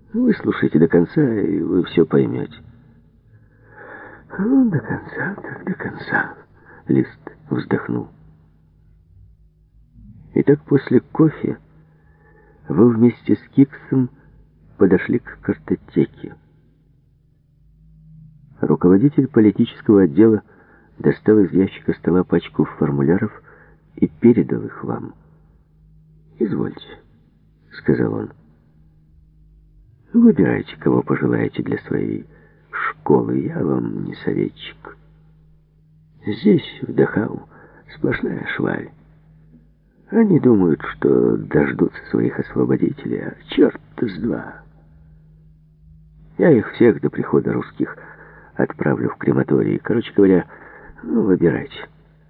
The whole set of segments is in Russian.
Вы слушайте до конца, и вы все поймете. Ну, до конца, так до конца. Лист вздохнул. Итак, после кофе вы вместе с Киксом подошли к картотеке. Руководитель политического отдела достал из ящика стола пачку формуляров и передал их вам. «Извольте», — сказал он. «Выбирайте, кого пожелаете для своей школы. Я вам не советчик. Здесь, в Дахау, сплошная шваль. Они думают, что дождутся своих освободителей, а черт с два. Я их всех до прихода русских отправлю в крематорий. Короче говоря, выбирайте».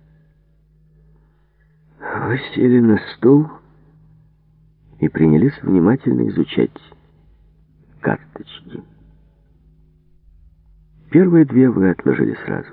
Вы сели на стул и принялись внимательно изучать карточки. Первые две вы отложили сразу.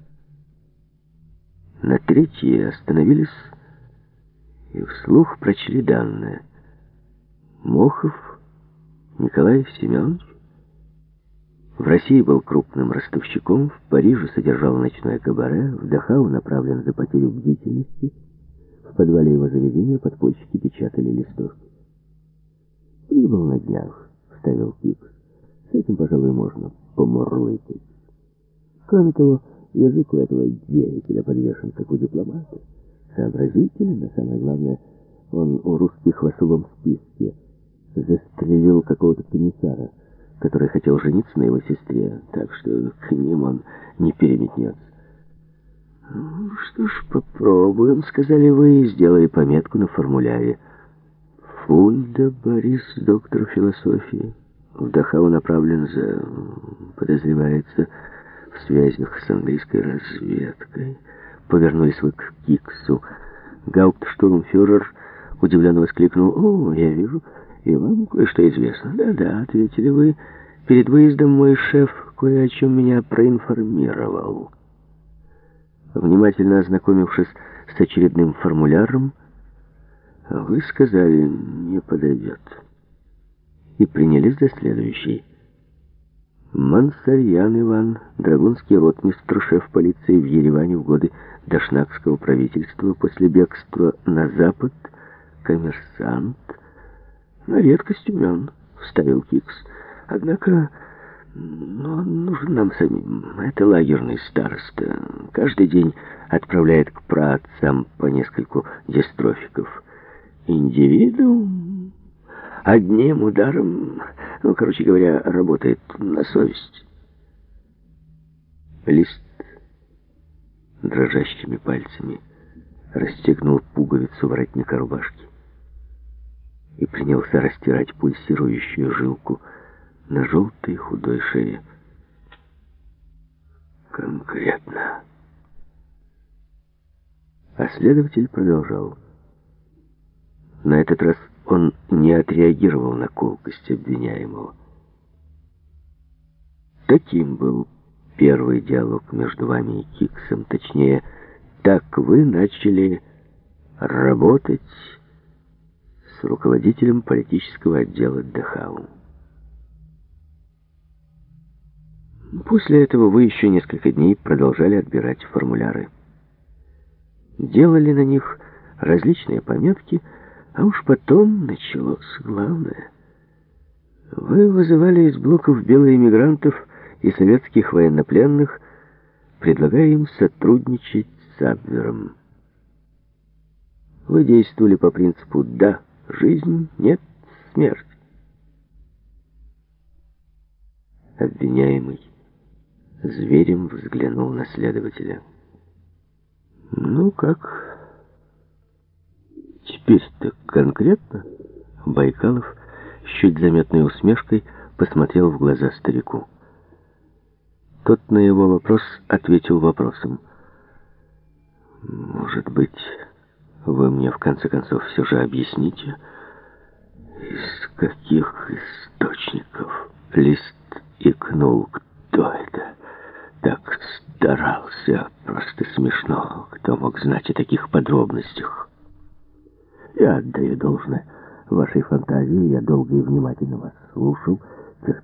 На третьей остановились и вслух прочли данные. Мохов Николай Семенович в России был крупным ростовщиком, в Париже содержал ночное кабаре, в Дахау направлен за потерю бдительности, в подвале его заведения подпольщики печатали листовки. «Прибыл на днях», — вставил Кикс. «С этим, пожалуй, можно помурлыкать. Кроме того, язык у этого деятеля подвешен, как у дипломата. Сообразителен, а самое главное, он у русских в особом списке. Застрелил какого-то комиссара, который хотел жениться на его сестре, так что к ним он не переметнется». «Ну, что ж, попробуем», — сказали вы, и сделали пометку на формуляре. Фульда Борис, доктор философии. В Дахау направлен подозревается в связях с английской разведкой. Повернулись вы к Киксу. Гауптштурмфюрер удивленно воскликнул: «О, я вижу, и вам кое-что известно». «Да-да», — ответили вы, — «перед выездом мой шеф кое о чем меня проинформировал». Внимательно ознакомившись с очередным формуляром, вы сказали: «Не подойдет», и принялись за следующий. Мансарьян Иван, драгунский ротмистр, шеф полиции в Ереване в годы дашнакского правительства, после бегства на запад, коммерсант, на редкость умен, вставил Кикс. «Однако, он нужен нам самим. Это лагерный староста. Каждый день отправляет к праотцам по нескольку дистрофиков. Индивидуум одним ударом, короче говоря, работает на совесть». Лист дрожащими пальцами расстегнул пуговицу воротника рубашки и принялся растирать пульсирующую жилку на желтой худой шее. «Конкретно». А следователь продолжал. На этот раз он не отреагировал на колкость обвиняемого. Таким был первый диалог между вами и Киксом. Точнее, так вы начали работать с руководителем политического отдела Дахау. После этого вы еще несколько дней продолжали отбирать формуляры. Делали на них различные пометки, а уж потом началось главное. Вы вызывали из блоков белоэмигрантов и советских военнопленных, предлагая им сотрудничать с Абвером. Вы действовали по принципу «да, жизнь, нет, смерть». Обвиняемый зверем взглянул на следователя. «Ну как? Теперь-то конкретно?» Байкалов с чуть заметной усмешкой посмотрел в глаза старику. Тот на его вопрос ответил вопросом. «Может быть, вы мне в конце концов все же объясните, из каких источников?» Лист икнул. «Кто это так старался? Просто смешно. Кто мог знать о таких подробностях?» «Я отдаю должное вашей фантазии, я долго и внимательно вас слушал.